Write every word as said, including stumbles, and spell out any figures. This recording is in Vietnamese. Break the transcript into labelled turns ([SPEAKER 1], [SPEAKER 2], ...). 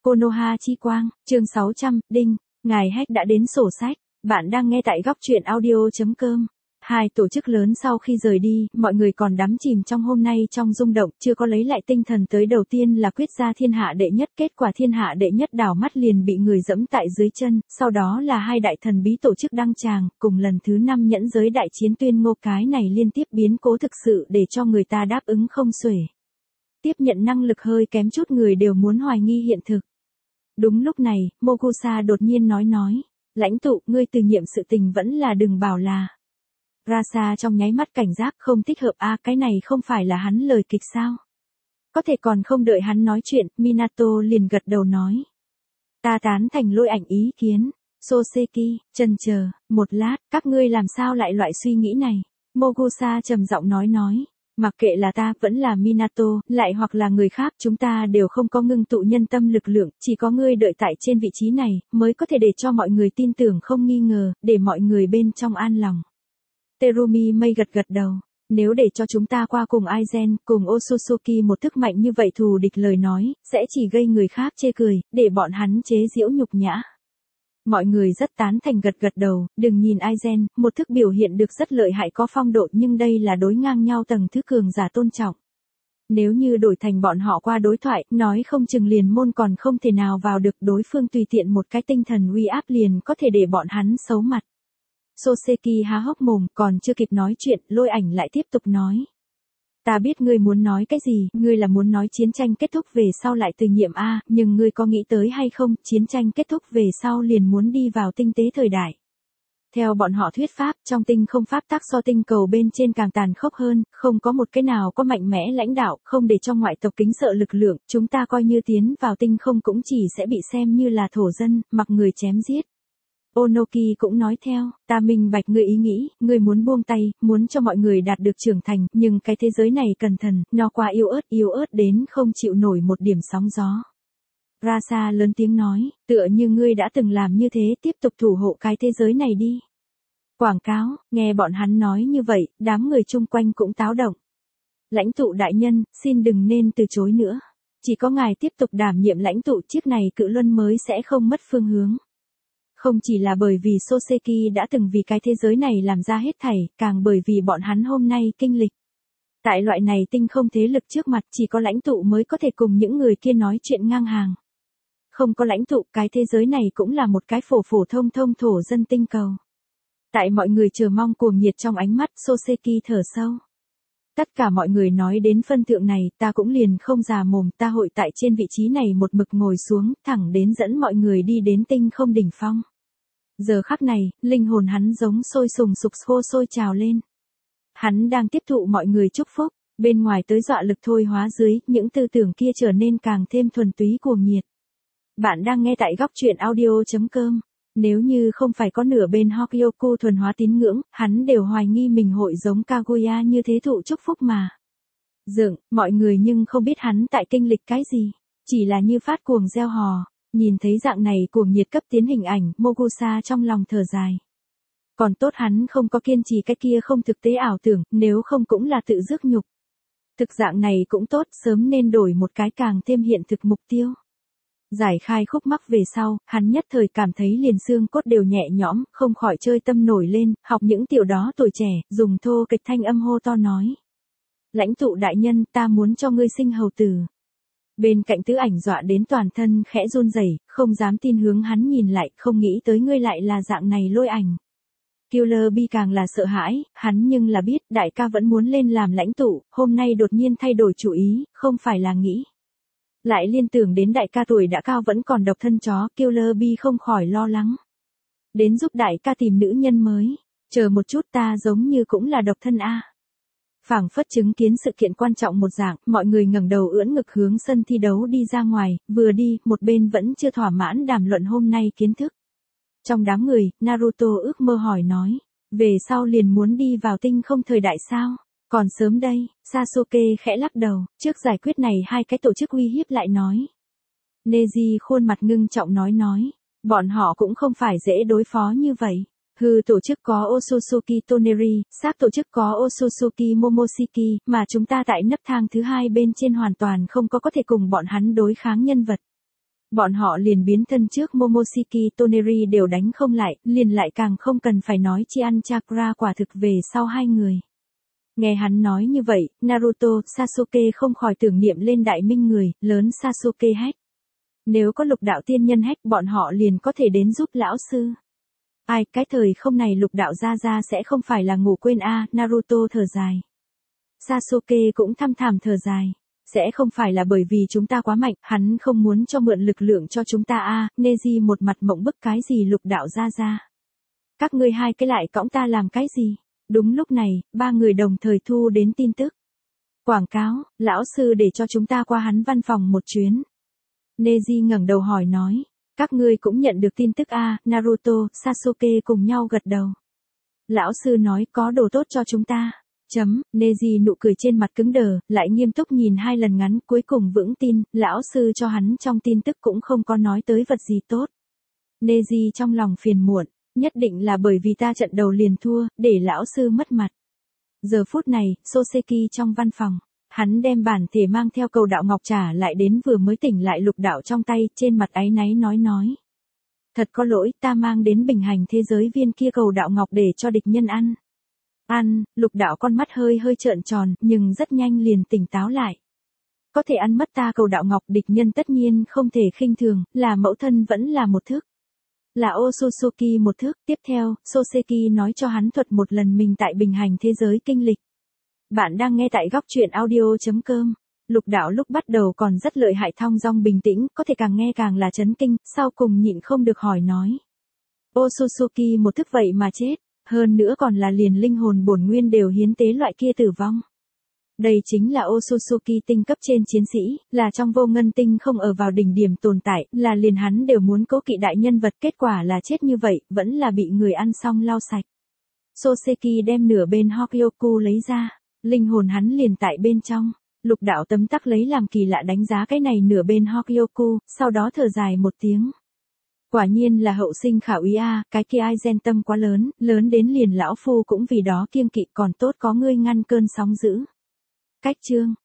[SPEAKER 1] Konoha Chi Quang, chương sáu trăm, đinh, ngài hack đã đến sổ sách, bạn đang nghe tại góc truyện audio.com. Hai tổ chức lớn sau khi rời đi, mọi người còn đắm chìm trong hôm nay trong rung động, chưa có lấy lại tinh thần tới đầu tiên là quyết ra thiên hạ đệ nhất, kết quả thiên hạ đệ nhất đảo mắt liền bị người dẫm tại dưới chân, sau đó là hai đại thần bí tổ chức đăng tràng, cùng lần thứ năm nhẫn giới đại chiến tuyên ngô, cái này liên tiếp biến cố thực sự để cho người ta đáp ứng không xuể. Tiếp nhận năng lực hơi kém chút người đều muốn hoài nghi hiện thực. Đúng lúc này, Mogusa đột nhiên nói nói, lãnh tụ, ngươi từ nhiệm sự tình vẫn là đừng bảo là. Rasa trong nháy mắt cảnh giác, không thích hợp a, à, cái này không phải là hắn lời kịch sao? Có thể còn không đợi hắn nói chuyện, Minato liền gật đầu nói. Ta tán thành Lôi Ảnh ý kiến. Soseki, chần chờ, một lát, các ngươi làm sao lại loại suy nghĩ này? Mogusa trầm giọng nói nói. Mặc kệ là ta, vẫn là Minato, lại hoặc là người khác, chúng ta đều không có ngưng tụ nhân tâm lực lượng, chỉ có ngươi đợi tại trên vị trí này, mới có thể để cho mọi người tin tưởng không nghi ngờ, để mọi người bên trong an lòng. Terumi mây gật gật đầu, nếu để cho chúng ta qua cùng Aizen, cùng Otsutsuki một thức mạnh như vậy thù địch lời nói, sẽ chỉ gây người khác chê cười, để bọn hắn chế giễu nhục nhã. Mọi người rất tán thành gật gật đầu, đừng nhìn Aizen, một thức biểu hiện được rất lợi hại có phong độ, nhưng đây là đối ngang nhau tầng thứ cường giả tôn trọng. Nếu như đổi thành bọn họ qua đối thoại, nói không chừng liền môn còn không thể nào vào được, đối phương tùy tiện một cái tinh thần uy áp liền có thể để bọn hắn xấu mặt. Soseki há hốc mồm, còn chưa kịp nói chuyện, Lôi Ảnh lại tiếp tục nói. Ta biết ngươi muốn nói cái gì, ngươi là muốn nói chiến tranh kết thúc về sau lại từ nhiệm A, nhưng ngươi có nghĩ tới hay không, chiến tranh kết thúc về sau liền muốn đi vào tinh tế thời đại. Theo bọn họ thuyết pháp, trong tinh không pháp tắc so tinh cầu bên trên càng tàn khốc hơn, không có một cái nào có mạnh mẽ lãnh đạo, không để cho ngoại tộc kính sợ lực lượng, chúng ta coi như tiến vào tinh không cũng chỉ sẽ bị xem như là thổ dân, mặc người chém giết. Onoki cũng nói theo, ta minh bạch ngươi ý nghĩ, ngươi muốn buông tay, muốn cho mọi người đạt được trưởng thành, nhưng cái thế giới này cẩn thận, nó quá yếu ớt, yếu ớt đến không chịu nổi một điểm sóng gió. Rasa lớn tiếng nói, tựa như ngươi đã từng làm như thế, tiếp tục thủ hộ cái thế giới này đi. Quảng cáo, nghe bọn hắn nói như vậy, đám người chung quanh cũng táo động. Lãnh tụ đại nhân, xin đừng nên từ chối nữa. Chỉ có ngài tiếp tục đảm nhiệm lãnh tụ, chiếc này cự luân mới sẽ không mất phương hướng. Không chỉ là bởi vì Soseki đã từng vì cái thế giới này làm ra hết thảy, càng bởi vì bọn hắn hôm nay kinh lịch. Tại loại này tinh không thế lực trước mặt, chỉ có lãnh tụ mới có thể cùng những người kia nói chuyện ngang hàng. Không có lãnh tụ, cái thế giới này cũng là một cái phổ phổ thông thông thổ dân tinh cầu. Tại mọi người chờ mong cuồng nhiệt trong ánh mắt, Soseki thở sâu. Tất cả mọi người nói đến phân thượng này, ta cũng liền không già mồm, ta hội tại trên vị trí này một mực ngồi xuống, thẳng đến dẫn mọi người đi đến tinh không đỉnh phong. Giờ khắc này, linh hồn hắn giống sôi sùng sục khô sôi trào lên. Hắn đang tiếp thụ mọi người chúc phúc, bên ngoài tới dọa lực thôi hóa dưới, những tư tưởng kia trở nên càng thêm thuần túy cuồng nhiệt. Bạn đang nghe tại góc truyện audio.com. Nếu như không phải có nửa bên Hokyoku thuần hóa tín ngưỡng, hắn đều hoài nghi mình hội giống Kaguya như thế thụ chúc phúc mà. Dượng, mọi người nhưng không biết hắn tại kinh lịch cái gì, chỉ là như phát cuồng gieo hò. Nhìn thấy dạng này cuồng nhiệt cấp tiến hình ảnh, Mogusa trong lòng thở dài. Còn tốt hắn không có kiên trì cái kia không thực tế ảo tưởng, nếu không cũng là tự rước nhục. Thực dạng này cũng tốt, sớm nên đổi một cái càng thêm hiện thực mục tiêu. Giải khai khúc mắc về sau, hắn nhất thời cảm thấy liền xương cốt đều nhẹ nhõm, không khỏi chơi tâm nổi lên, học những tiểu đó tuổi trẻ, dùng thô kịch thanh âm hô to nói. Lãnh tụ đại nhân, ta muốn cho ngươi sinh hầu tử. Bên cạnh tứ ảnh dọa đến toàn thân khẽ run rẩy, không dám tin hướng hắn nhìn lại, không nghĩ tới ngươi lại là dạng này Lôi Ảnh. Killer Bee càng là sợ hãi, hắn nhưng là biết đại ca vẫn muốn lên làm lãnh tụ, hôm nay đột nhiên thay đổi chủ ý, không phải là nghĩ. Lại liên tưởng đến đại ca tuổi đã cao vẫn còn độc thân chó, Killer Bee không khỏi lo lắng. Đến giúp đại ca tìm nữ nhân mới, chờ một chút, ta giống như cũng là độc thân a. Phảng phất chứng kiến sự kiện quan trọng một dạng, mọi người ngẩng đầu ưỡn ngực hướng sân thi đấu đi ra ngoài, vừa đi, một bên vẫn chưa thỏa mãn đàm luận hôm nay kiến thức. Trong đám người, Naruto ước mơ hỏi nói, về sau liền muốn đi vào tinh không thời đại sao? Còn sớm đây, Sasuke khẽ lắc đầu, trước giải quyết này hai cái tổ chức uy hiếp lại nói. Neji khuôn mặt ngưng trọng nói nói, bọn họ cũng không phải dễ đối phó như vậy. Hư tổ chức có Otsutsuki Toneri, xác tổ chức có Otsutsuki Momoshiki, mà chúng ta tại nấc thang thứ hai bên trên hoàn toàn không có có thể cùng bọn hắn đối kháng nhân vật. Bọn họ liền biến thân trước Momoshiki Toneri đều đánh không lại, liền lại càng không cần phải nói chi ăn chakra quả thực về sau hai người. Nghe hắn nói như vậy, Naruto, Sasuke không khỏi tưởng niệm lên đại minh người, lớn Sasuke hét. Nếu có lục đạo tiên nhân hét bọn họ liền có thể đến giúp lão sư. Ai, cái thời không này lục đạo ra ra sẽ không phải là ngủ quên a à, Naruto thở dài. Sasuke cũng thăm thẳm thở dài. Sẽ không phải là bởi vì chúng ta quá mạnh, hắn không muốn cho mượn lực lượng cho chúng ta a à, Neji một mặt mộng bức cái gì lục đạo ra ra. Các ngươi hai cái lại cõng ta làm cái gì? Đúng lúc này, ba người đồng thời thu đến tin tức. Quảng cáo, lão sư để cho chúng ta qua hắn văn phòng một chuyến. Neji ngẩng đầu hỏi nói. Các ngươi cũng nhận được tin tức a à, Naruto, Sasuke cùng nhau gật đầu. Lão sư nói có đồ tốt cho chúng ta. Chấm, Neji nụ cười trên mặt cứng đờ, lại nghiêm túc nhìn hai lần ngắn cuối cùng vững tin, lão sư cho hắn trong tin tức cũng không có nói tới vật gì tốt. Neji trong lòng phiền muộn, nhất định là bởi vì ta trận đầu liền thua, để lão sư mất mặt. Giờ phút này, Soseki trong văn phòng, hắn đem bản thể mang theo cầu đạo ngọc trả lại đến vừa mới tỉnh lại lục đạo trong tay, trên mặt áy náy nói nói. Thật có lỗi, ta mang đến bình hành thế giới viên kia cầu đạo ngọc để cho địch nhân ăn. Ăn, lục đạo con mắt hơi hơi trợn tròn, nhưng rất nhanh liền tỉnh táo lại. Có thể ăn mất ta cầu đạo ngọc địch nhân tất nhiên không thể khinh thường, là mẫu thân vẫn là một thức. Là Otsutsuki một thức, tiếp theo, Soseki nói cho hắn thuật một lần mình tại bình hành thế giới kinh lịch. Bạn đang nghe tại góc truyện audio.com. Lục đạo lúc bắt đầu còn rất lợi hại thong dong bình tĩnh, có thể càng nghe càng là chấn kinh, sau cùng nhịn không được hỏi nói. Otsutsuki một thức vậy mà chết. Hơn nữa còn là liền linh hồn bổn nguyên đều hiến tế loại kia tử vong. Đây chính là Otsutsuki tinh cấp trên chiến sĩ, là trong vô ngân tinh không ở vào đỉnh điểm tồn tại, là liền hắn đều muốn cố kỵ đại nhân vật, kết quả là chết như vậy, vẫn là bị người ăn xong lau sạch. Soseki đem nửa bên Hokyoku lấy ra, linh hồn hắn liền tại bên trong. Lục đạo tấm tắc lấy làm kỳ lạ đánh giá cái này nửa bên Hokyoku, sau đó thở dài một tiếng. Quả nhiên là hậu sinh khảo ý a, cái kia ai gen tâm quá lớn, lớn đến liền lão phu cũng vì đó kiêng kỵ còn tốt có ngươi ngăn cơn sóng dữ. Cách chương,